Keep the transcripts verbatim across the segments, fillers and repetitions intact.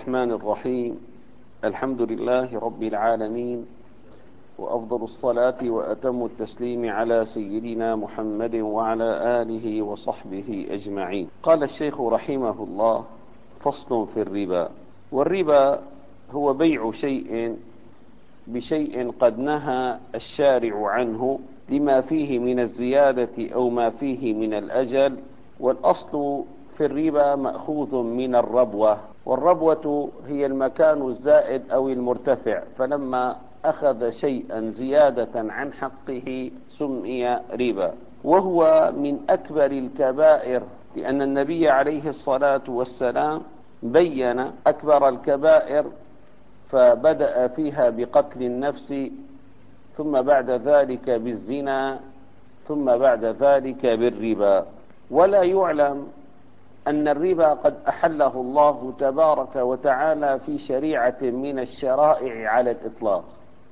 الرحمن الرحيم. الحمد لله رب العالمين، وأفضل الصلاة وأتم التسليم على سيدنا محمد وعلى آله وصحبه أجمعين. قال الشيخ رحمه الله: فصل في الربا. والربا هو بيع شيء بشيء قد نهى الشارع عنه لما فيه من الزيادة أو ما فيه من الأجل. والأصل في الربا مأخوذ من الربوة، والربوة هي المكان الزائد أو المرتفع، فلما أخذ شيئا زيادة عن حقه سمي ربا، وهو من أكبر الكبائر، لأن النبي عليه الصلاة والسلام بين أكبر الكبائر فبدأ فيها بقتل النفس، ثم بعد ذلك بالزنا، ثم بعد ذلك بالربا. ولا يعلم أن الربا قد أحله الله تبارك وتعالى في شريعة من الشرائع على الإطلاق،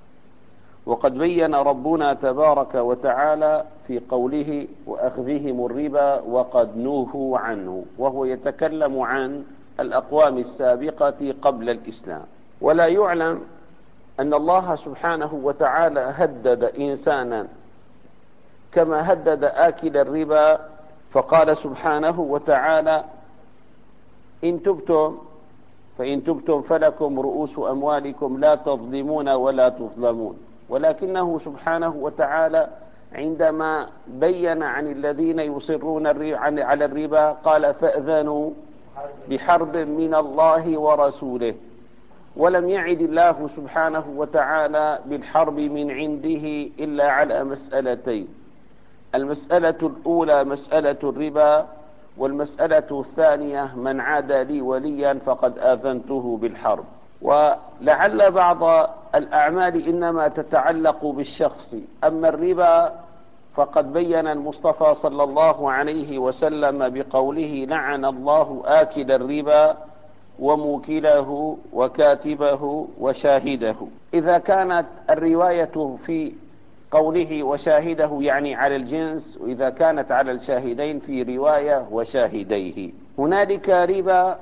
وقد بين ربنا تبارك وتعالى في قوله: وأخذهم الربا وقد نوهوا عنه، وهو يتكلم عن الأقوام السابقة قبل الإسلام. ولا يعلم أن الله سبحانه وتعالى هدد إنسانا كما هدد آكل الربا، فقال سبحانه وتعالى: إن تبتم فإن تبتم فلكم رؤوس أموالكم لا تظلمون ولا تظلمون. ولكنه سبحانه وتعالى عندما بين عن الذين يصرون على الربا قال: فأذنوا بحرب من الله ورسوله. ولم يعد الله سبحانه وتعالى بالحرب من عنده إلا على مسألتين: المسألة الأولى مسألة الربا، والمسألة الثانية: من عادى لي وليا فقد آذنته بالحرب. ولعل بعض الأعمال إنما تتعلق بالشخص، أما الربا فقد بين المصطفى صلى الله عليه وسلم بقوله: لعن الله آكل الربا وموكله وكاتبه وشاهده. إذا كانت الرواية في قوله وشاهده يعني على الجنس، وإذا كانت على الشاهدين في رواية وشاهديه. هنالك ربا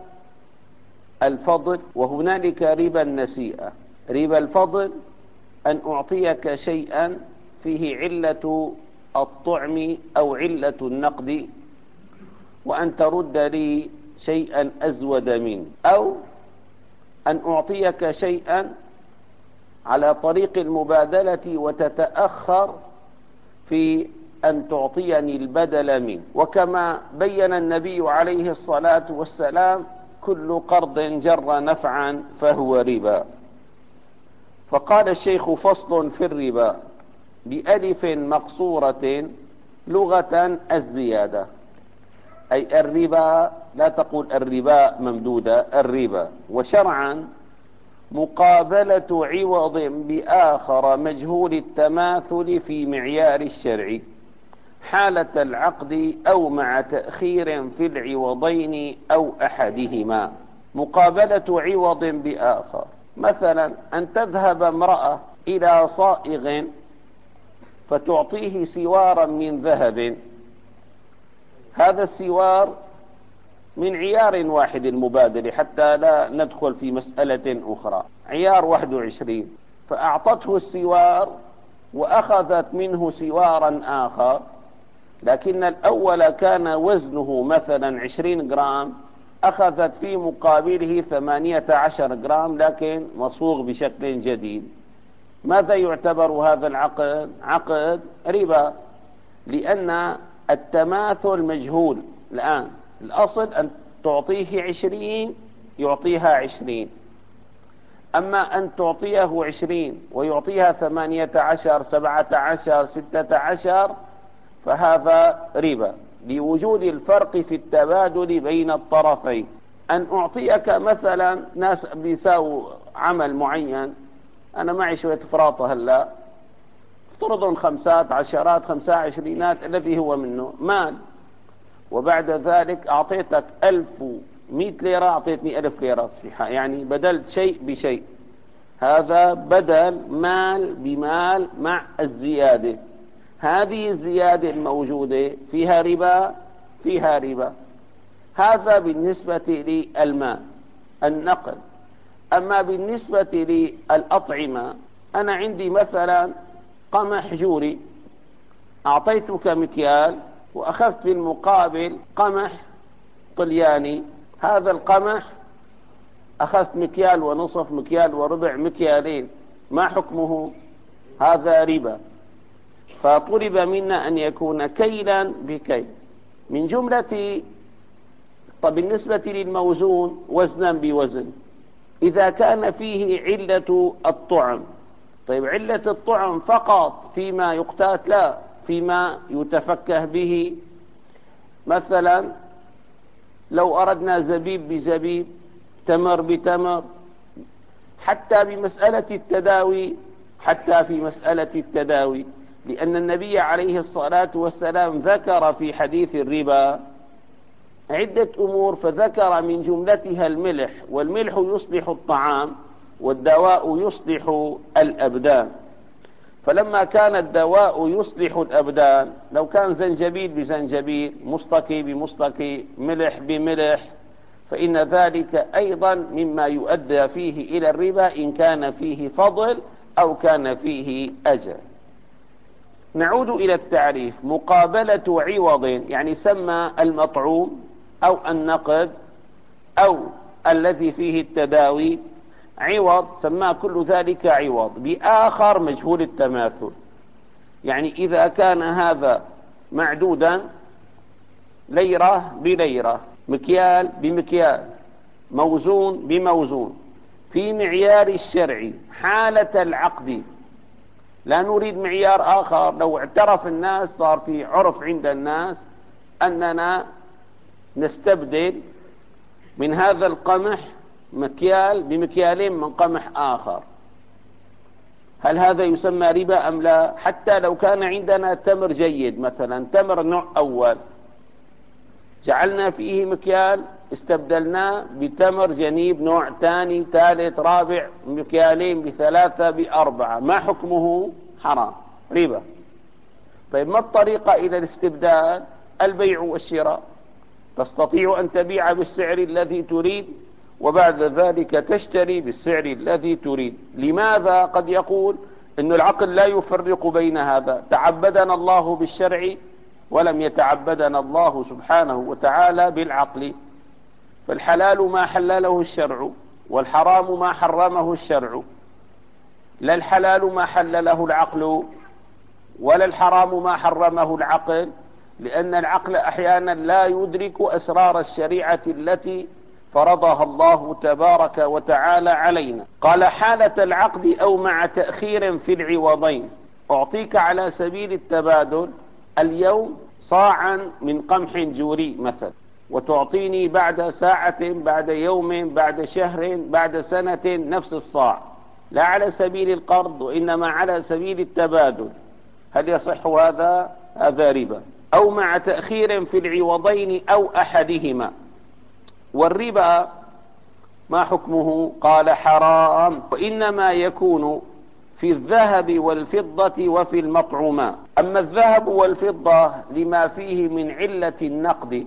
الفضل وهنالك ربا النسيئة. ربا الفضل أن أعطيك شيئا فيه علة الطعم أو علة النقد، وأن ترد لي شيئا أزود منه، أو أن أعطيك شيئا على طريق المبادلة وتتأخر في أن تعطيني البدل منه. وكما بين النبي عليه الصلاة والسلام: كل قرض جر نفعا فهو ربا. فقال الشيخ: فصل في الربا بألف مقصورة لغة الزيادة، أي الربا، لا تقول الربا ممدودة، الربا. وشرعا مقابلة عوض بآخر مجهول التماثل في معيار الشرع حالة العقد أو مع تأخير في العوضين أو أحدهما. مقابلة عوض بآخر، مثلا أن تذهب امرأة إلى صائغ فتعطيه سوارا من ذهب. هذا السوار من عيار واحد المبادل، حتى لا ندخل في مسألة أخرى، عيار واحد وعشرين، فأعطته السوار وأخذت منه سوارا آخر، لكن الأول كان وزنه مثلا عشرين جرام، أخذت في مقابله ثمانية عشر جرام لكن مصوغ بشكل جديد. ماذا يعتبر هذا العقد؟ عقد ربا، لأن التماثل مجهول. الآن الأصل أن تعطيه عشرين يعطيها عشرين، أما أن تعطيه عشرين ويعطيها ثمانية عشر، سبعة عشر، ستة عشر، فهذا ربا لوجود الفرق في التبادل بين الطرفين. أن أعطيك مثلا ناس بيساووا عمل معين، أنا معي شوية فراطة هلا، افترضوا خمسات عشرات خمسة عشرينات الذي هو منه مال، وبعد ذلك أعطيتك ألف ومئة ليرة، أعطيتني ألف ليرة صحيحة، يعني بدلت شيء بشيء. هذا بدل مال بمال مع الزيادة. هذه الزيادة الموجودة فيها ربا، فيها ربا. هذا بالنسبة للمال. النقد أما بالنسبة للأطعمة، أنا عندي مثلا قمح جوري، أعطيتك مكيال وأخذت في المقابل قمح طلياني. هذا القمح أخذت مكيال ونصف، مكيال وربع، مكيالين، ما حكمه؟ هذا ربا. فطلب منا أن يكون كيلا بكيل من جملة. طب بالنسبة للموزون وزنا بوزن، إذا كان فيه علة الطعم، طيب علة الطعم فقط فيما يقتات؟ لا، فيما يتفكه به. مثلا لو أردنا زبيب بزبيب، تمر بتمر، حتى بمسألة التداوي، حتى في مسألة التداوي، لأن النبي عليه الصلاة والسلام ذكر في حديث الربا عدة أمور، فذكر من جملتها الملح، والملح يصلح الطعام، والدواء يصلح الأبدان. فلما كان الدواء يصلح الأبدان، لو كان زنجبيل بزنجبيل، مستكي بمستكي، ملح بملح، فإن ذلك أيضا مما يؤدى فيه إلى الربا إن كان فيه فضل أو كان فيه أجل. نعود إلى التعريف. مقابلة عوض، يعني سمى المطعوم أو النقد أو الذي فيه التداوي عوض، سماه كل ذلك عوض بآخر مجهول التماثل. يعني إذا كان هذا معدودا ليرة بليرة، مكيال بمكيال، موزون بموزون، في معيار الشرع حالة العقد، لا نريد معيار آخر. لو اعترف الناس، صار في عرف عند الناس أننا نستبدل من هذا القمح مكيال بمكيالين من قمح آخر، هل هذا يسمى ربا أم لا؟ حتى لو كان عندنا تمر جيد، مثلا تمر نوع أول، جعلنا فيه مكيال، استبدلناه بتمر جنيب نوع ثاني ثالث رابع، مكيالين بثلاثة بأربعة، ما حكمه؟ حرام، ربا. طيب ما الطريقة إلى الاستبدال؟ البيع والشراء. تستطيع أن تبيع بالسعر الذي تريد، وبعد ذلك تشتري بالسعر الذي تريد. لماذا؟ قد يقول إن العقل لا يفرق بين هذا. تعبدنا الله بالشرع ولم يتعبدنا الله سبحانه وتعالى بالعقل. فالحلال ما حلله الشرع، والحرام ما حرمه الشرع. لا الحلال ما حلله العقل، ولا الحرام ما حرمه العقل، لأن العقل أحيانا لا يدرك أسرار الشريعة التي فرضها الله تبارك وتعالى علينا. قال حالة العقد أو مع تأخير في العوضين. أعطيك على سبيل التبادل اليوم صاعا من قمح جوري مثلا، وتعطيني بعد ساعة، بعد يوم، بعد شهر، بعد سنة نفس الصاع، لا على سبيل القرض وإنما على سبيل التبادل، هل يصح هذا؟ هذا ربا. أو مع تأخير في العوضين أو أحدهما. والربا ما حكمه؟ قال حرام، وإنما يكون في الذهب والفضة وفي المطعومات. أما الذهب والفضة لما فيه من علة النقد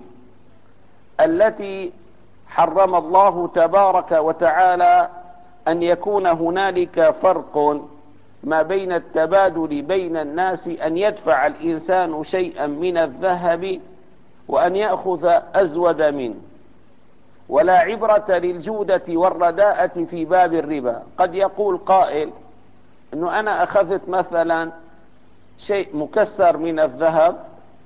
التي حرم الله تبارك وتعالى أن يكون هنالك فرق ما بين التبادل بين الناس، أن يدفع الإنسان شيئا من الذهب وأن يأخذ أزود منه، ولا عبرة للجودة والرداءة في باب الربا. قد يقول قائل أنه أنا أخذت مثلا شيء مكسر من الذهب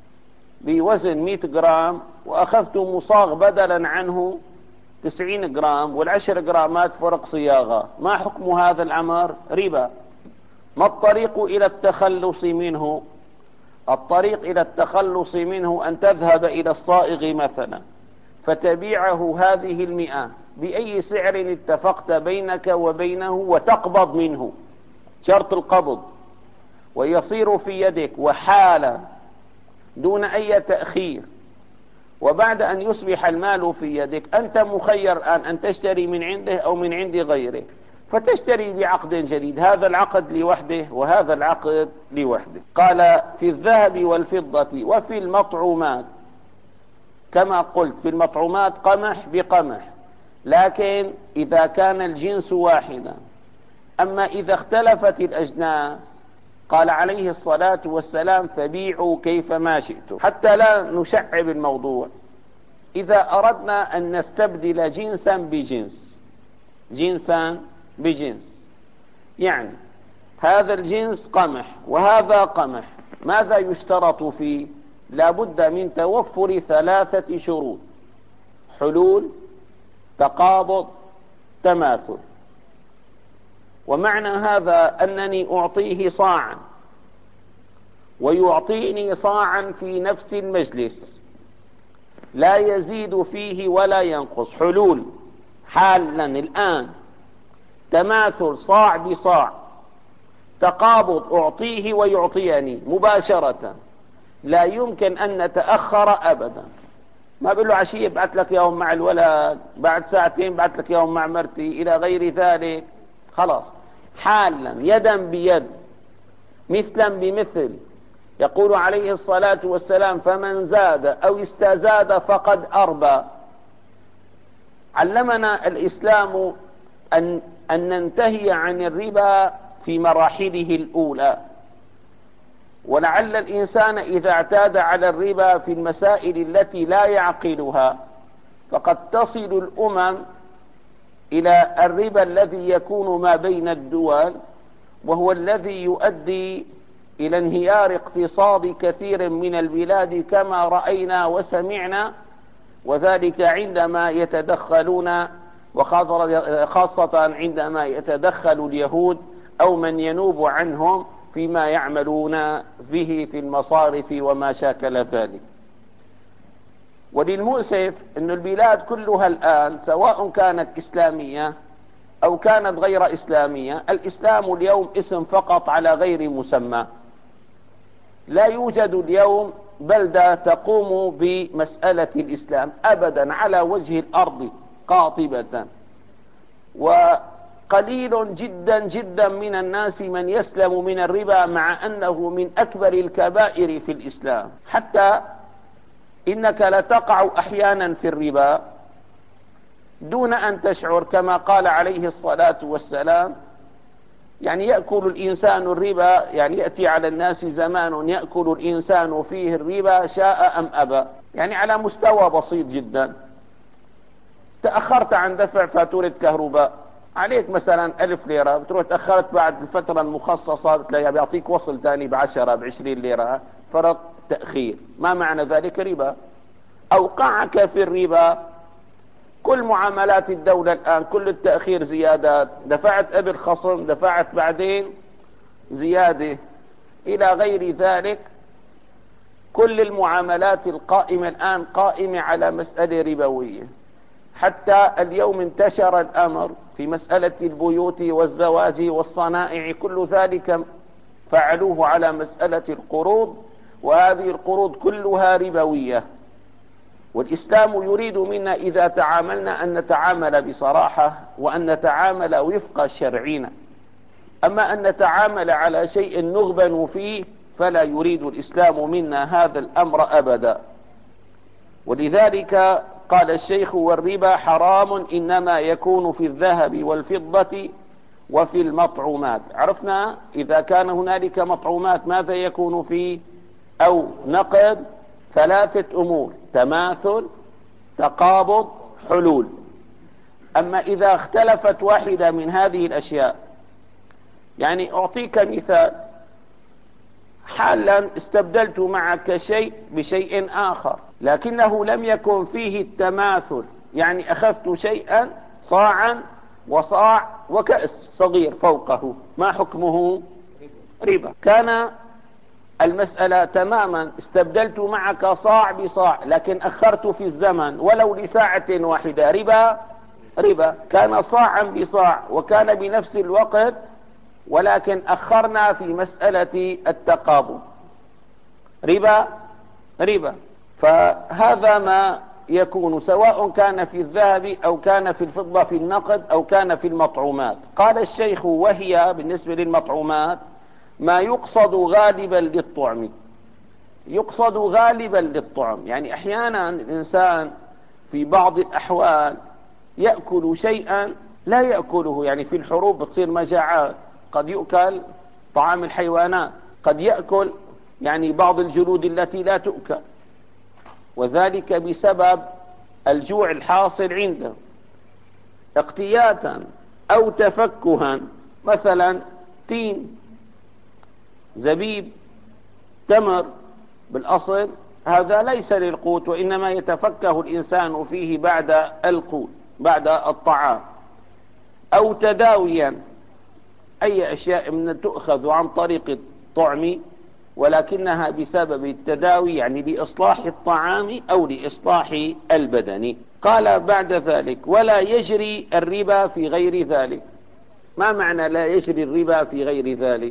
بوزن مئة جرام، وأخذت مصاغ بدلا عنه تسعين جرام، والعشر جرامات فرق صياغة، ما حكم هذا الأمر؟ ربا. ما الطريق إلى التخلص منه؟ الطريق إلى التخلص منه أن تذهب إلى الصائغ مثلا فتبيعه هذه المئة بأي سعر اتفقت بينك وبينه، وتقبض منه، شرط القبض، ويصير في يدك وحالة دون أي تأخير. وبعد أن يصبح المال في يدك أنت مخير الآن أن تشتري من عنده أو من عند غيره، فتشتري بعقد جديد، هذا العقد لوحده وهذا العقد لوحده. قال في الذهب والفضة وفي المطعومات، كما قلت في المطعومات قمح بقمح، لكن إذا كان الجنس واحدا. أما إذا اختلفت الأجناس قال عليه الصلاة والسلام فبيعوا كيفما شئتم، حتى لا نشعب الموضوع. إذا أردنا أن نستبدل جنسا بجنس، جنسا بجنس، يعني هذا الجنس قمح وهذا قمح، ماذا يشترط فيه؟ لابد من توفر ثلاثة شروط: حلول، تقابض، تماثل. ومعنى هذا أنني أعطيه صاعا ويعطيني صاعا في نفس المجلس، لا يزيد فيه ولا ينقص. حلول حالا الآن، تماثل صاع بصاع، تقابض أعطيه ويعطيني مباشرة، لا يمكن أن نتأخر أبدا. ما بقول له عشية بعت لك يوم مع الولد، بعد ساعتين بعت لك يوم مع مرتي، إلى غير ذلك. خلاص حالا، يدا بيد، مثلا بمثل. يقول عليه الصلاة والسلام فمن زاد أو استزاد فقد أربى. علمنا الإسلام أن, أن ننتهي عن الربا في مراحله الأولى، ولعل الإنسان إذا اعتاد على الربا في المسائل التي لا يعقلها فقد تصل الأمم إلى الربا الذي يكون ما بين الدول، وهو الذي يؤدي إلى انهيار اقتصاد كثير من البلاد كما رأينا وسمعنا، وذلك عندما يتدخلون، وخاصة عندما يتدخل اليهود أو من ينوب عنهم فيما يعملون به في المصارف وما شاكل ذلك. وللمؤسف أن البلاد كلها الآن سواء كانت إسلامية أو كانت غير إسلامية، الإسلام اليوم اسم فقط على غير مسمى. لا يوجد اليوم بلدة تقوم بمسألة الإسلام أبدا على وجه الأرض قاطبة، وقليل جدا جدا من الناس من يسلم من الربا، مع أنه من أكبر الكبائر في الإسلام. حتى إنك لتقع أحيانا في الربا دون أن تشعر، كما قال عليه الصلاة والسلام يعني يأكل الإنسان الربا، يعني يأتي على الناس زمان يأكل الإنسان فيه الربا شاء أم أبى، يعني على مستوى بسيط جدا. تأخرت عن دفع فاتورة كهرباء، عليك مثلا ألف ليرة، بتروح تأخرت بعد الفترة المخصصة بتلاقيها بيعطيك وصل تاني بعشرة بعشرين ليرة، فرق تأخير. ما معنى ذلك؟ ربا. أوقعك في الربا كل معاملات الدولة الآن، كل التأخير زيادات، دفعت قبل خصم، دفعت بعدين زيادة، إلى غير ذلك. كل المعاملات القائمة الآن قائمة على مسألة ربوية. حتى اليوم انتشر الأمر في مسألة البيوت والزواج والصنائع، كل ذلك فعلوه على مسألة القروض، وهذه القروض كلها ربوية. والإسلام يريد منا إذا تعاملنا أن نتعامل بصراحة وأن نتعامل وفق شرعنا. أما أن نتعامل على شيء نغبن فيه فلا يريد الإسلام منا هذا الأمر أبدا. ولذلك قال الشيخ والربا حرام إنما يكون في الذهب والفضة وفي المطعومات. عرفنا إذا كان هنالك مطعومات ماذا يكون فيه؟ أو نقد، ثلاثة أمور: تماثل، تقابض، حلول. أما إذا اختلفت واحدة من هذه الأشياء، يعني أعطيك مثال: حالا استبدلت معك شيء بشيء آخر لكنه لم يكن فيه التماثل، يعني أخذت شيئا صاعا وصاع وكأس صغير فوقه، ما حكمه؟ ربا. كان المسألة تماما، استبدلت معك صاع بصاع لكن أخرت في الزمن ولو لساعة واحدة، ربا ربا. كان صاعا بصاع وكان بنفس الوقت، ولكن أخرنا في مسألة التقابض، ربا ربا. فهذا ما يكون سواء كان في الذهب أو كان في الفضة، في النقد أو كان في المطعومات. قال الشيخ وهي بالنسبة للمطعومات ما يقصد غالبا للطعم. يقصد غالبا للطعم، يعني أحيانا الإنسان في بعض الأحوال يأكل شيئا لا يأكله، يعني في الحروب بتصير مجاعات، قد يؤكل طعام الحيوانات، قد يأكل يعني بعض الجلود التي لا تؤكل، وذلك بسبب الجوع الحاصل عنده اقتياتا أو تفكها. مثلا تين، زبيب، تمر، بالأصل هذا ليس للقوت، وإنما يتفكه الإنسان فيه بعد القوت، بعد الطعام. أو تداويا، أي أشياء من تؤخذ عن طريق الطعم ولكنها بسبب التداوي، يعني لإصلاح الطعام أو لإصلاح البدن. قال بعد ذلك: ولا يجري الربا في غير ذلك. ما معنى لا يجري الربا في غير ذلك؟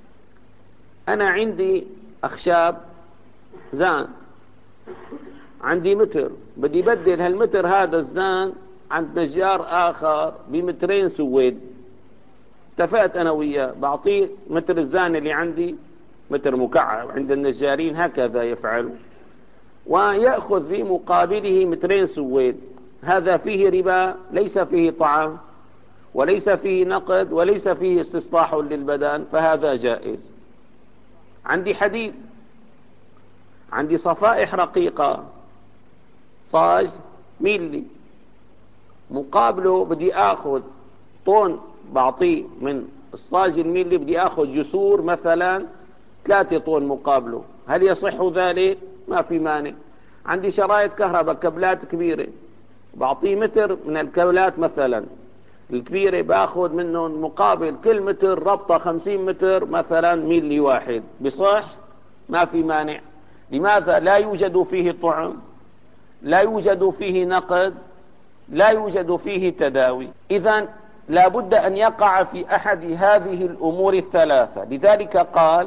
أنا عندي أخشاب زان، عندي متر، بدي بدل هالمتر هذا الزان عند نجار آخر بمترين سويد. اتفقت أنا وياه بعطيه متر الزان اللي عندي متر مكعب، عند النجارين هكذا يفعلوا، ويأخذ في مقابله مترين سويد. هذا فيه ربا؟ ليس فيه طعام، وليس فيه نقد، وليس فيه استصلاح للبدن، فهذا جائز. عندي حديد، عندي صفائح رقيقة، صاج ميلي، مقابله بدي اخذ طن، بعطيه من الصاج الميلي بدي اخذ جسور مثلا ثلاثة طن مقابله، هل يصح ذلك؟ ما في مانع. عندي شرايط كهرباء، كابلات كبيرة، بعطيه متر من الكابلات مثلا الكبيرة، باخذ منه مقابل كل متر ربطة خمسين متر مثلا ميلي واحد، بصح؟ ما في مانع. لماذا؟ لا يوجد فيه طعم، لا يوجد فيه نقد، لا يوجد فيه تداوي. إذن لا بد أن يقع في أحد هذه الأمور الثلاثة. لذلك قال: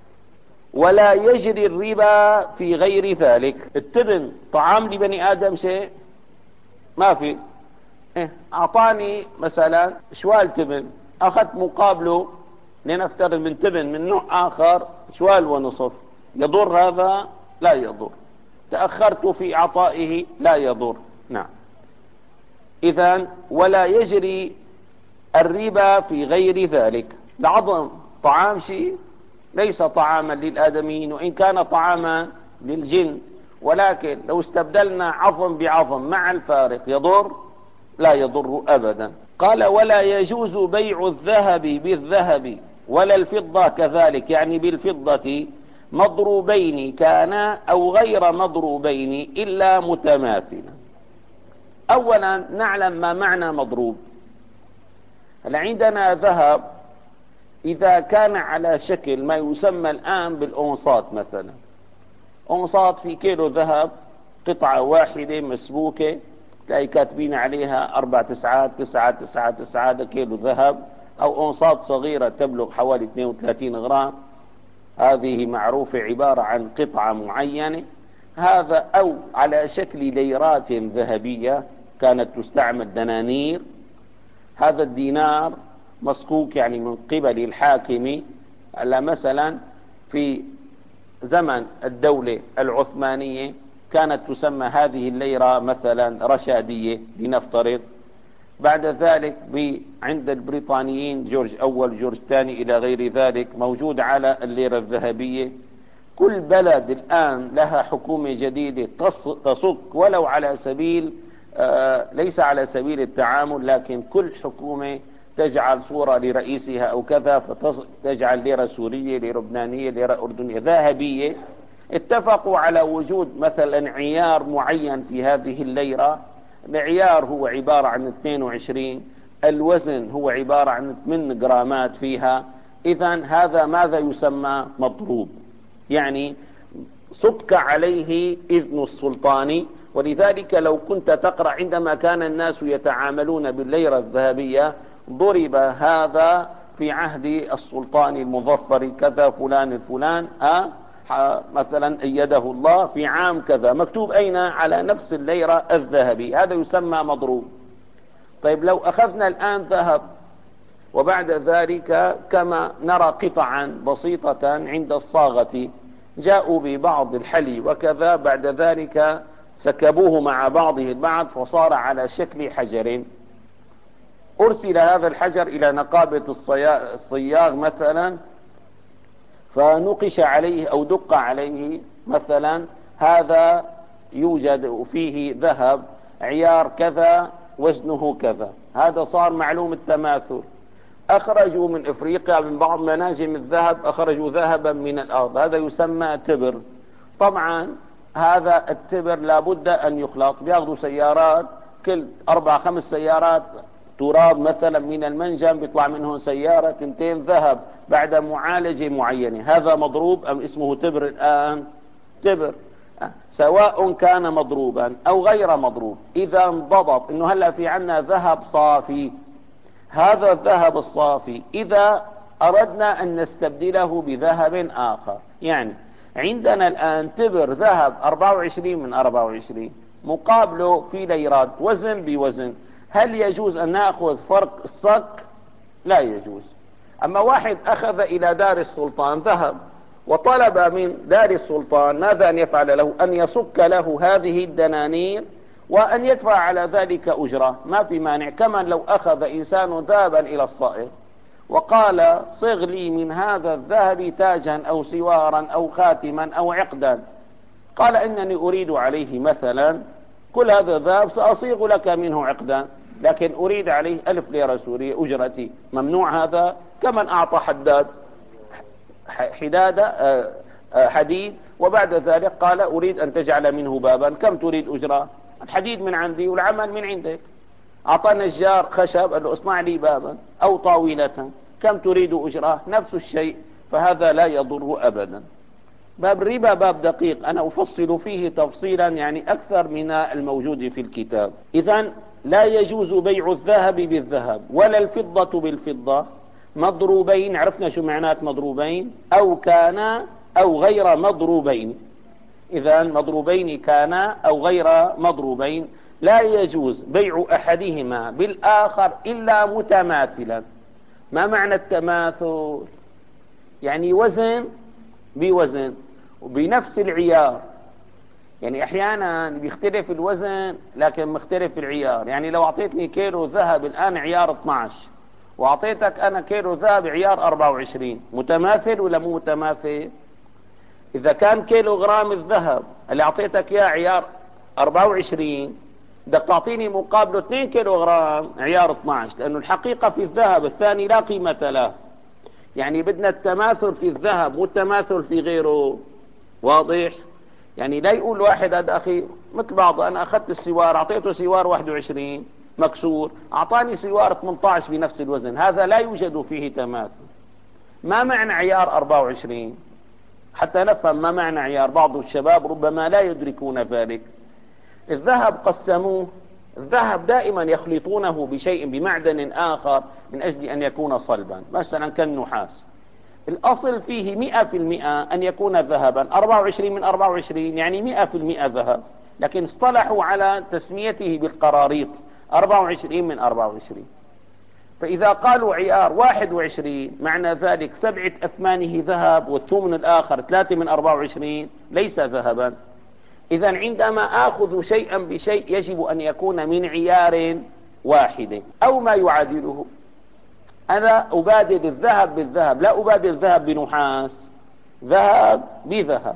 ولا يجري الربا في غير ذلك. التبن طعام لبني آدم شيء؟ ما في. إيه؟ أعطاني مثلا شوال تبن، أخذت مقابله لنفترض من تبن من نوع آخر شوال ونصف، يضر هذا؟ لا يضر. تأخرت في إعطائه؟ لا يضر. نعم. إذن ولا يجري الربا في غير ذلك. العظم طعام شيء؟ ليس طعاما للآدميين، وإن كان طعاما للجن، ولكن لو استبدلنا عظم بعظم مع الفارق يضر؟ لا يضر أبدا. قال: ولا يجوز بيع الذهب بالذهب ولا الفضة كذلك، يعني بالفضة، مضروبين كانا أو غير مضروبين إلا متماثلا. أولا نعلم ما معنى مضروب. هل عندنا ذهب إذا كان على شكل ما يسمى الآن بالأونصات، مثلا أونصات في كيلو ذهب قطعة واحدة مسبوكة، تلاقي كاتبين عليها أربع تسعات تسعة تسعة تسعة، هذا كيلو ذهب. أو أونصات صغيرة تبلغ حوالي اثنين وثلاثين غرام، هذه معروفة عبارة عن قطعة معينة. هذا أو على شكل ليرات ذهبية كانت تستعمل دنانير. هذا الدينار مصكوك يعني من قبل الحاكم. ألا مثلا في زمن الدولة العثمانية كانت تسمى هذه الليرة مثلا رشادية لنفترض. بعد ذلك عند البريطانيين جورج أول جورج ثاني إلى غير ذلك موجود على الليرة الذهبية. كل بلد الآن لها حكومة جديدة تصك ولو على سبيل آه ليس على سبيل التعامل، لكن كل حكومة تجعل صورة لرئيسها أو كذا، فتجعل ليرة سورية، ليرة لبنانية، ليرة أردنية ذهبية. اتفقوا على وجود مثلا عيار معين في هذه الليرة. العيار هو عبارة عن اثنين وعشرين، الوزن هو عبارة عن ثمانية جرامات فيها. إذن هذا ماذا يسمى؟ مضروب، يعني صدق عليه إذن السلطان. ولذلك لو كنت تقرأ عندما كان الناس يتعاملون بالليرة الذهبية: ضرب هذا في عهد السلطان المظفر كذا فلان الفلان أه مثلا أيده الله في عام كذا، مكتوب أين؟ على نفس الليرة الذهبي، هذا يسمى مضروب. طيب لو أخذنا الآن ذهب وبعد ذلك كما نرى قطعا بسيطة عند الصاغة، جاءوا ببعض الحلي وكذا، بعد ذلك سكبوه مع بعضه البعض فصار على شكل حجر. أرسل هذا الحجر إلى نقابة الصياغ مثلا، فنقش عليه أو دق عليه مثلا هذا يوجد فيه ذهب عيار كذا وزنه كذا، هذا صار معلوم التماثل. أخرجوا من إفريقيا من بعض مناجم الذهب، أخرجوا ذهبا من الأرض، هذا يسمى تبر. طبعا هذا التبر لابد أن يخلط، بياخذوا سيارات كل أربع خمس سيارات تراب مثلا من المنجم، بيطلع منهم سيارة تنتين ذهب بعد معالجة معينة. هذا مضروب أم اسمه تبر الآن؟ تبر، سواء كان مضروبا أو غير مضروب. إذا انضبط أنه هلأ في عنا ذهب صافي، هذا الذهب الصافي إذا أردنا أن نستبدله بذهب آخر، يعني عندنا الآن تبر ذهب أربعة وعشرين من أربعة وعشرين، مقابله في ليرات وزن بوزن، هل يجوز أن نأخذ فرق الصك؟ لا يجوز. أما واحد أخذ إلى دار السلطان ذهب وطلب من دار السلطان ماذا أن يفعل له؟ أن يصك له هذه الدنانير وأن يدفع على ذلك أجرة، ما في مانع. كما لو أخذ إنسان ذهبا إلى الصائغ وقال صغ لي من هذا الذهب تاجا أو سوارا أو خاتما أو عقدا، قال إنني أريد عليه مثلا كل هذا الذهب سأصيغ لك منه عقدا، لكن أريد عليه ألف ليرة سورية أجرتي، ممنوع هذا. كمن أعطى حداد حدادة حديد وبعد ذلك قال أريد أن تجعل منه بابا، كم تريد أجرة؟ الحديد من عندي والعمل من عندك. أعطى نجار خشب قال له اصنع لي بابا أو طاولة، كم تريد أجرة؟ نفس الشيء، فهذا لا يضر أبدا. باب الربا باب دقيق، أنا أفصل فيه تفصيلا يعني أكثر من الموجود في الكتاب. إذن لا يجوز بيع الذهب بالذهب ولا الفضة بالفضة مضروبين، عرفنا شو معنات مضروبين، أو كان أو غير مضروبين. إذن مضروبين كان أو غير مضروبين، لا يجوز بيع أحدهما بالآخر إلا متماثلا. ما معنى التماثل؟ يعني وزن بوزن وبنفس العيار. يعني احيانا بيختلف الوزن لكن مختلف العيار. يعني لو اعطيتني كيلو ذهب الان عيار اثناشر واعطيتك انا كيلو ذهب عيار أربعة وعشرين، متماثل ولا مو متماثل؟ اذا كان كيلو غرام الذهب اللي اعطيتك اياه عيار أربعة وعشرين بدك تعطيني مقابله اثنين كيلو غرام عيار اثناشر، لانه الحقيقة في الذهب الثاني لا قيمة له. يعني بدنا التماثل في الذهب والتماثل في غيره، واضح؟ يعني لا يقول واحد هذا أخي مثل بعض، أنا أخذت السوار أعطيته سوار واحد وعشرين مكسور أعطاني سوار ثمانية عشر بنفس الوزن، هذا لا يوجد فيه تماثل. ما معنى عيار أربعة وعشرين؟ حتى نفهم ما معنى عيار، بعض الشباب ربما لا يدركون ذلك. الذهب قسموه، الذهب دائما يخلطونه بشيء بمعدن آخر من أجل أن يكون صلبا، مثلا كالنحاس. الأصل فيه مئة في المئة أن يكون ذهبا، أربعة وعشرين من أربعة وعشرين يعني مئة في المئة ذهب، لكن اصطلحوا على تسميته بالقراريط أربعة وعشرين من أربعة وعشرين. فإذا قالوا عيار واحد وعشرين معنى ذلك سبعة أثمانه ذهب والثمن الآخر ثلاثة من أربعة وعشرين ليس ذهبا. إذا عندما آخذ شيئا بشيء يجب أن يكون من عيار واحد أو ما يعادله. أنا أبادل الذهب بالذهب، لا أبادل الذهب بنحاس، ذهب بذهب.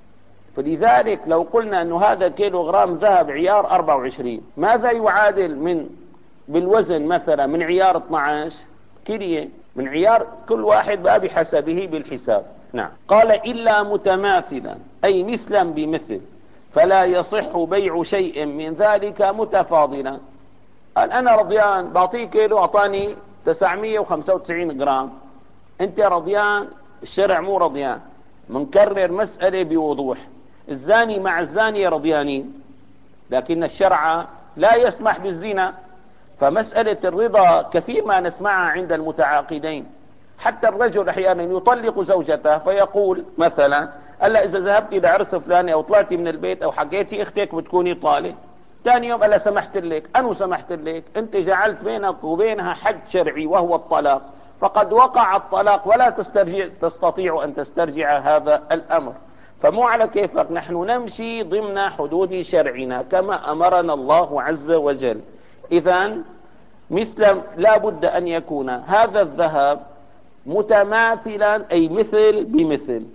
فلذلك لو قلنا أنه هذا كيلو غرام ذهب عيار أربعة وعشرين، ماذا يعادل من بالوزن مثلا من عيار اثني عشر؟ كيلية من عيار، كل واحد بقى بحسبه بالحساب. نعم. قال إلا متماثلا أي مثلا بمثل، فلا يصح بيع شيء من ذلك متفاضلا. قال أنا رضيان بعطيه كيلو أعطاني تسعمئة وخمسة وتسعين جرام، أنت رضيان، الشرع مو رضيان. منكرر مسألة بوضوح، الزاني مع الزانية رضيانين، لكن الشرع لا يسمح بالزنا. فمسألة الرضا كثير ما نسمعها عند المتعاقدين. حتى الرجل أحيانا يطلق زوجته فيقول مثلا ألا إذا ذهبتي لعرس فلاني أو طلعتي من البيت أو حكيتي أختك بتكوني طالق. ثاني يوم ألا سمحت لك، أنا سمحت لك، أنت جعلت بينك وبينها حد شرعي وهو الطلاق، فقد وقع الطلاق ولا تسترجع تستطيع أن تسترجع هذا الأمر. فمو على كيفك، نحن نمشي ضمن حدود شرعنا كما أمرنا الله عز وجل. إذن مثل لا بد أن يكون هذا الذهب متماثلا، أي مثل بمثل،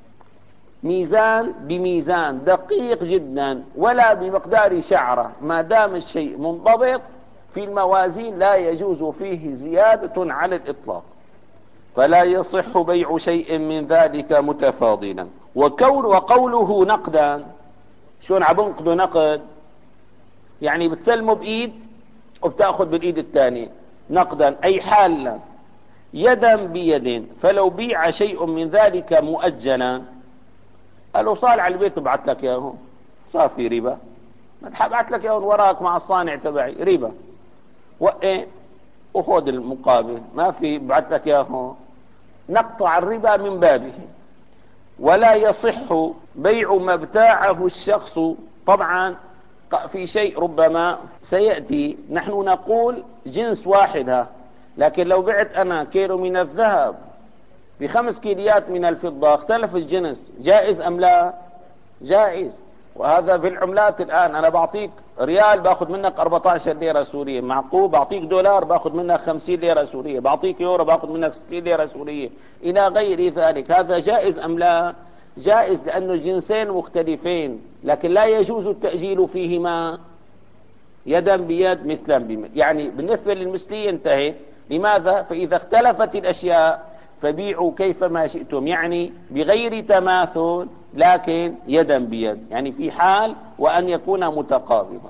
ميزان بميزان، دقيق جدا، ولا بمقدار شعرة. ما دام الشيء منضبط في الموازين لا يجوز فيه زيادة على الإطلاق، فلا يصح بيع شيء من ذلك متفاضلا. وكون وقوله نقدا، شلون عبنقده نقد؟ يعني بتسلمه بإيد وبتأخذ بالإيد الثانية. نقدا أي حالا، يدا بيد. فلو بيع شيء من ذلك مؤجلا، قالوا صال على البيت وبعت لك اياه، صار في ربا. ما تبعت لك اياه وراك مع الصانع تبعي، ربا. وإيه وخذ المقابل، ما في بعت لك اياه، نقطع الربا من بابه. ولا يصح بيع ما ابتاعه الشخص. طبعا في شيء ربما سيأتي، نحن نقول جنس واحدة، لكن لو بعت أنا كيلو من الذهب بخمس كيليات من الفضة، اختلف الجنس، جائز أم لا؟ جائز. وهذا في العملات الآن، أنا بعطيك ريال باخذ منك أربعة عشر ليرة سورية، معقول؟ بعطيك دولار باخذ منك خمسين ليرة سورية، بعطيك يورو باخذ منك ستين ليرة سورية، إلى غير ذلك. هذا جائز أم لا؟ جائز، لأن الجنسين مختلفين، لكن لا يجوز التأجيل فيهما يدا بيد مثلا بمثل. يعني بالنسبة للمثلية انتهت. لماذا؟ فإذا اختلفت الأشياء فبيعوا كيفما شئتم، يعني بغير تماثل لكن يدا بيد، يعني في حال وأن يكون متقابضا.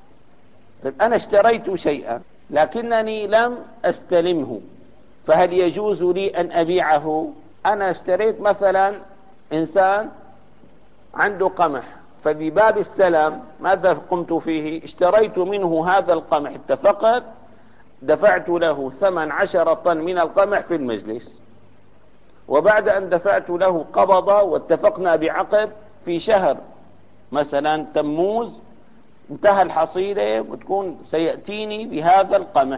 طيب أنا اشتريت شيئا لكنني لم أستلمه، فهل يجوز لي أن أبيعه؟ أنا اشتريت مثلا إنسان عنده قمح، فبباب السلام ماذا قمت فيه؟ اشتريت منه هذا القمح، اتفقت، دفعت له ثمن عشرة طن من القمح في المجلس، وبعد أن دفعت له قبض واتفقنا بعقد في شهر مثلا تموز، انتهى الحصيلة وتكون سيأتيني بهذا القمح،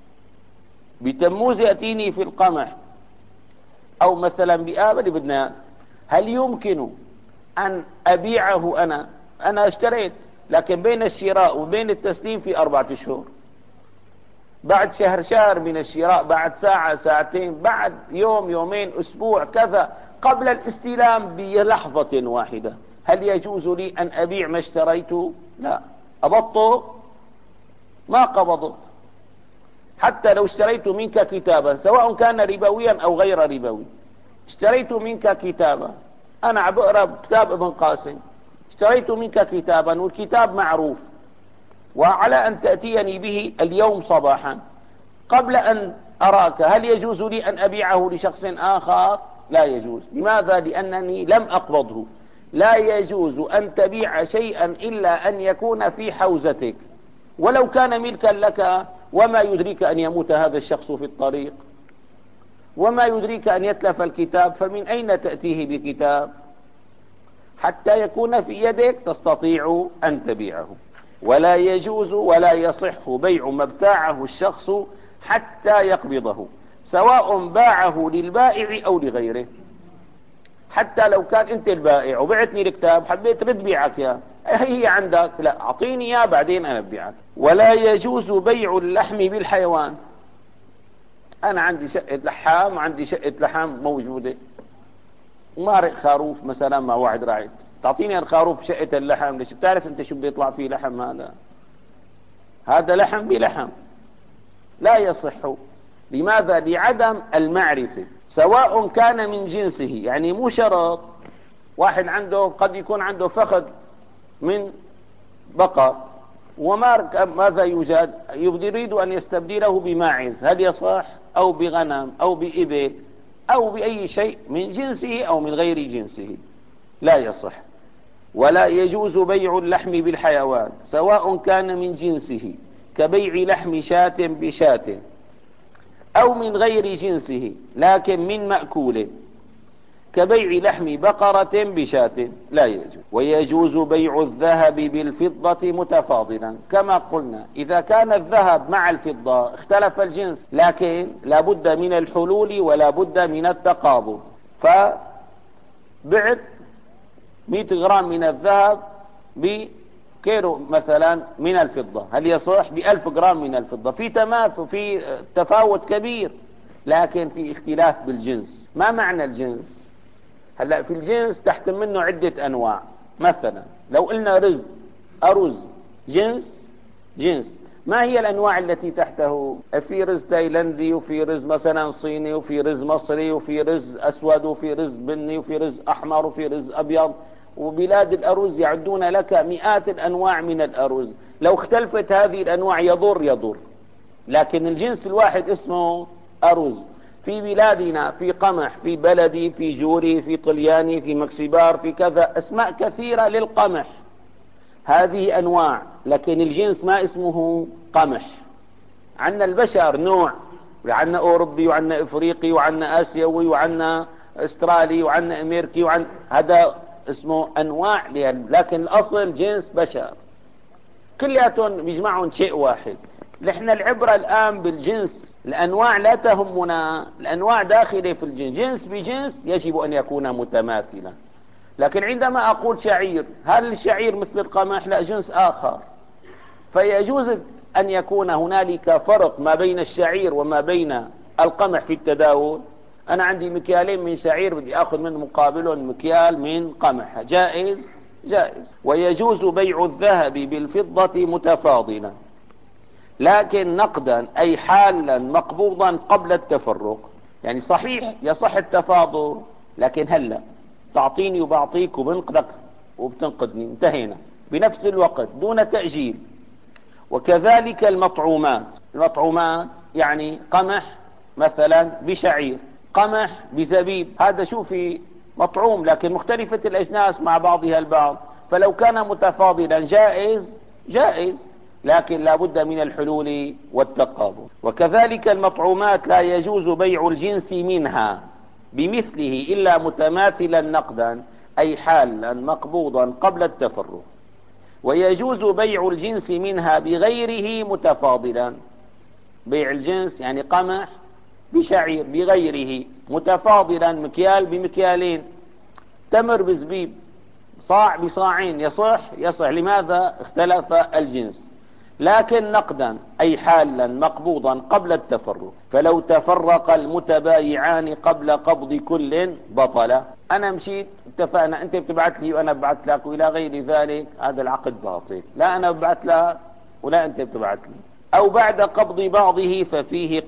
بتموز يأتيني في القمح، أو مثلا بآب اللي بدنا. هل يمكن أن أبيعه أنا؟ أنا اشتريت، لكن بين الشراء وبين التسليم في أربعة أشهر، بعد شهر شهر من الشراء، بعد ساعة ساعتين، بعد يوم يومين أسبوع كذا، قبل الاستلام بلحظة واحدة. هل يجوز لي أن أبيع ما اشتريته؟ لا، أبطه ما قبضت. حتى لو اشتريت منك كتابا، سواء كان ربويا أو غير ربوي، اشتريت منك كتابا، أنا عم بقرأ كتاب ابن قاسم، اشتريت منك كتابا والكتاب معروف، وعلى أن تأتيني به اليوم صباحا قبل أن أراك، هل يجوز لي أن أبيعه لشخص آخر؟ لا يجوز. لماذا؟ لأنني لم أقبضه. لا يجوز أن تبيع شيئا إلا أن يكون في حوزتك، ولو كان ملكا لك. وما يدريك أن يموت هذا الشخص في الطريق؟ وما يدريك أن يتلف الكتاب؟ فمن أين تأتيه بكتاب؟ حتى يكون في يدك تستطيع أن تبيعه. ولا يجوز ولا يصح بيع ما ابتاعه الشخص حتى يقبضه، سواء باعه للبائع أو لغيره. حتى لو كان أنت البائع وبعتني الكتاب، حبيت رد بيعك يا هي عندك، لا أعطيني يا بعدين أنا ببيعك. ولا يجوز بيع اللحم بالحيوان. أنا عندي شقة لحام وعندي شقة لحم موجودة، ومارق خروف مثلا مع واحد راعي، تعطيني الخروف شقة اللحم، ليش؟ بتعرف أنت شو بده يطلع فيه لحم؟ هذا هذا لحم بلحم، لا يصح. لماذا؟ لعدم المعرفة. سواء كان من جنسه، يعني مو شرط واحد عنده، قد يكون عنده فخذ من بقر وما ماذا يوجد، يريد أن يستبدله بماعز، هل يصح؟ أو بغنم أو بإبل أو بأي شيء من جنسه أو من غير جنسه، لا يصح. ولا يجوز بيع اللحم بالحيوان، سواء كان من جنسه كبيع لحم شاة بشاة، أو من غير جنسه لكن من مأكول كبيع لحم بقرة بشاة، لا يجوز. ويجوز بيع الذهب بالفضة متفاضلا، كما قلنا إذا كان الذهب مع الفضة اختلف الجنس، لكن لا بد من الحلول ولا بد من التقابض. فبعت مئة جرام من الذهب بكيلو مثلا من الفضة، هل يصح؟ بألف جرام من الفضة. في تماثل، في تفاوت كبير، لكن في اختلاف بالجنس. ما معنى الجنس؟ هلا في الجنس تحت منه عدة انواع. مثلا لو قلنا رز، ارز جنس، جنس. ما هي الانواع التي تحته؟ في رز تايلندي، وفي رز مثلا صيني، وفي رز مصري، وفي رز اسود، وفي رز بني، وفي رز احمر، وفي رز ابيض. وبلاد الارز يعدون لك مئات الانواع من الارز. لو اختلفت هذه الانواع يضر يضر، لكن الجنس الواحد اسمه ارز. في بلادنا في قمح، في بلدي، في جوري، في طلياني، في مكسبار، في كذا، اسماء كثيرة للقمح. هذه انواع، لكن الجنس ما اسمه قمح. عندنا البشر نوع، وعندنا اوروبي، وعندنا افريقي، وعندنا اسيوي، وعندنا استرالي، وعندنا امريكي، وعن هذا اسمه انواع، لكن الاصل جنس بشر كلياتهم بيجمعهم شيء واحد. نحن العبرة الآن بالجنس، الأنواع لا تهمنا، الأنواع داخلة في الجنس، جنس بجنس يجب أن يكون متماثلا. لكن عندما أقول شعير، هل الشعير مثل القمح؟ لا، جنس آخر. فيجوز أن يكون هنالك فرق ما بين الشعير وما بين القمح في التداول. أنا عندي مكيالين من شعير، بدي أخذ من مقابلهم مكيال من قمح، جائز؟ جائز. ويجوز بيع الذهب بالفضة متفاضلا، لكن نقدا أي حالا مقبوضا قبل التفرق. يعني صحيح يصح التفاضل، لكن هلا تعطيني وبعطيك وبنقدك وبتنقدني، انتهينا بنفس الوقت دون تأجيل. وكذلك المطعومات، المطعومات يعني قمح مثلا بشعير، قمح بزبيب، هذا شوفي مطعوم لكن مختلفة الأجناس مع بعضها البعض. فلو كان متفاضلا جائز، جائز، لكن لا بد من الحلول والتقابل. وكذلك المطعومات لا يجوز بيع الجنس منها بمثله إلا متماثلا نقدا أي حالا مقبوضا قبل التفرق. ويجوز بيع الجنس منها بغيره متفاضلا، بيع الجنس يعني قمح بشعير بغيره متفاضلا، مكيال بمكيالين، تمر بزبيب، صاع بصاعين، يصح؟ يصح. لماذا؟ اختلف الجنس. لكن نقدا أي حالا مقبوضا قبل التفرق. فلو تفرق المتبايعان قبل قبض كل بطل. أنا مشيت اتفقنا، أنت بتبعت لي وأنا ببعت لك وإلى غير ذلك، هذا العقد باطل. لا أنا ببعت لك ولا أنت بتبعت لي. أو بعد قبض بعضه ففيه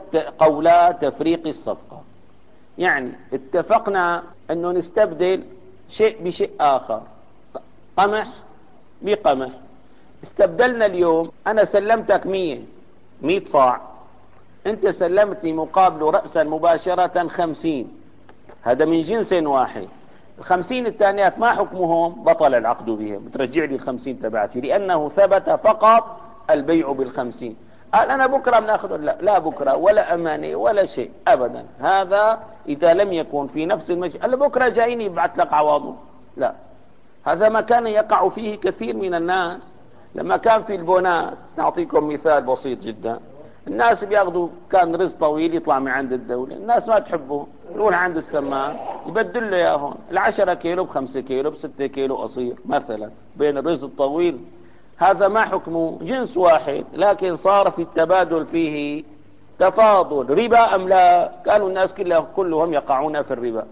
قولا تفريق الصفقة. يعني اتفقنا أنه نستبدل شيء بشيء آخر، قمح بقمح. استبدلنا اليوم، أنا سلمتك مية مية صاع، أنت سلمتني مقابله رأسا مباشرة خمسين، هذا من جنس واحد. الخمسين الثانيات ما حكمهم؟ بطل العقد بهم، بترجع لي الخمسين تبعتي، لأنه ثبت فقط البيع بالخمسين. قال أنا بكرة بناخذ، لا لا بكرة ولا أماني ولا شيء أبدا. هذا إذا لم يكن في نفس المجلس، قال بكرة جايني يبعث لك عواضه، لا. هذا ما كان يقع فيه كثير من الناس. لما كان في البونات، نعطيكم مثال بسيط جدا، الناس بياخذوا كان رز طويل يطلع من عند الدولة، الناس ما تحبه، يروح عند السمان يبدل له اياهم، العشرة كيلو بخمسة كيلو بستة كيلو قصير مثلا، بين الرز الطويل. هذا ما حكمه؟ جنس واحد، لكن صار في التبادل فيه تفاضل. ربا أم لا؟ كانوا الناس كلهم يقعون في الربا.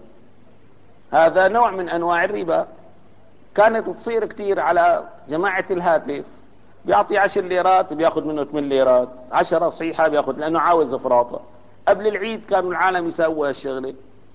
هذا نوع من أنواع الربا. كانت تصير كتير على جماعة الهاتف، بيعطي عشر ليرات بياخذ منه ثمان ليرات، عشرة صحيحة بياخذ، لأنه عاوز افراطه. قبل العيد كانوا العالم يسووا هالشغلة،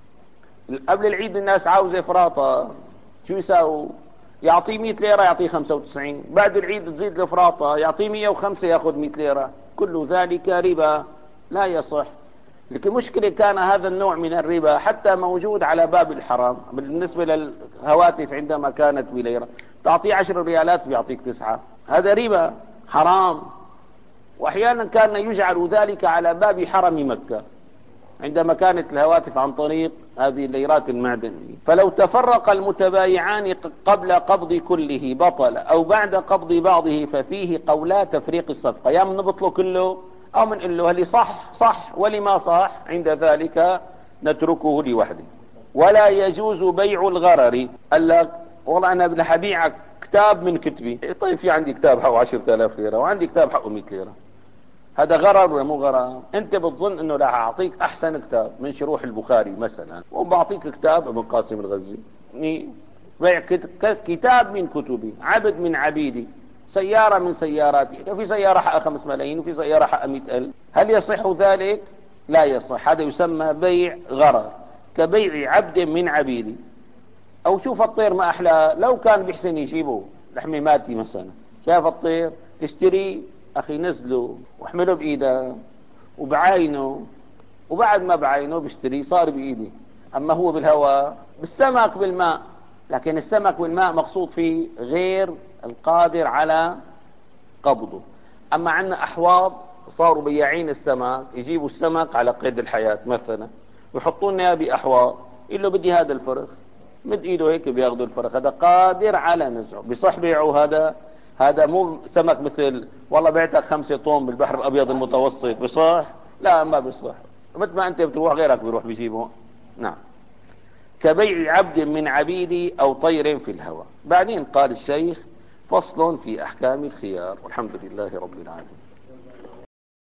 قبل العيد الناس عاوزة افراطه، شو يساووا؟ يعطيه مئة ليرة يعطيه خمسة وتسعين، بعد العيد تزيد الافراطه يعطيه مئة وخمسة ياخذ مئة ليرة، كل ذلك ربا لا يصح. لكن مشكلة كان هذا النوع من الربا حتى موجود على باب الحرام. بالنسبة للهواتف عندما كانت بليرة، تعطيه عشر ريالات بيعطيك تسعة، هذا ربا حرام. واحيانا كان يجعل ذلك على باب حرم مكة عندما كانت الهواتف عن طريق هذه الليرات المعدنية. فلو تفرق المتبايعان قبل قبض كله بطل، أو بعد قبض بعضه ففيه قولا تفريق الصفقة. يا من نبطله كله أو من قل له هل صح صح ولما صح، عند ذلك نتركه لوحده. ولا يجوز بيع الغرر. قال لك والله انا بدي ابيعك كتاب من كتبي. إيه طيب في عندي كتاب حقه عشرة آلاف ليرة وعندي كتاب حقه مئة ليرة، هذا غرر ولا مو غرر؟ انت بتظن انه لا اعطيك احسن كتاب من شروح البخاري مثلا وبعطيك كتاب ابن قاسم الغزي، يعني بيع كتاب من كتبي، عبد من عبيدي، سيارة من سياراتي. في سيارة حقها خمس ملايين وفي سيارة حقها مئة ألف، هل يصح ذلك؟ لا يصح. هذا يسمى بيع غرر، كبيع عبد من عبيدي. او شوف الطير ما احلى، لو كان بيحسن يجيبه لحميماتي مثلا، شاف الطير تشتري اخي نزله واحمله بايده وبعينه، وبعد ما بعينه بشتري صار بايدي. اما هو بالهواء، بالسمك بالماء، لكن السمك بالماء مقصود فيه غير القادر على قبضه. اما عندنا احواض صاروا بياعين السمك يجيبوا السمك على قيد الحياة مثلا ويحطوا لنا باحواض، يقول له بدي هذا الفرخ، مد ايده هيك بياخذوا الفرخ، هذا قادر على نزعه، بصح بيعه هذا؟ هذا مو سمك مثل والله بعتك خمسة طن بالبحر الابيض المتوسط، بصح؟ لا ما بصح. مثل ما انت بتروح غيرك بيروح بيجيبه. نعم. كبيع عبد من عبيدي او طير في الهواء. بعدين قال الشيخ: فصل في احكام الخيار. والحمد لله رب العالمين.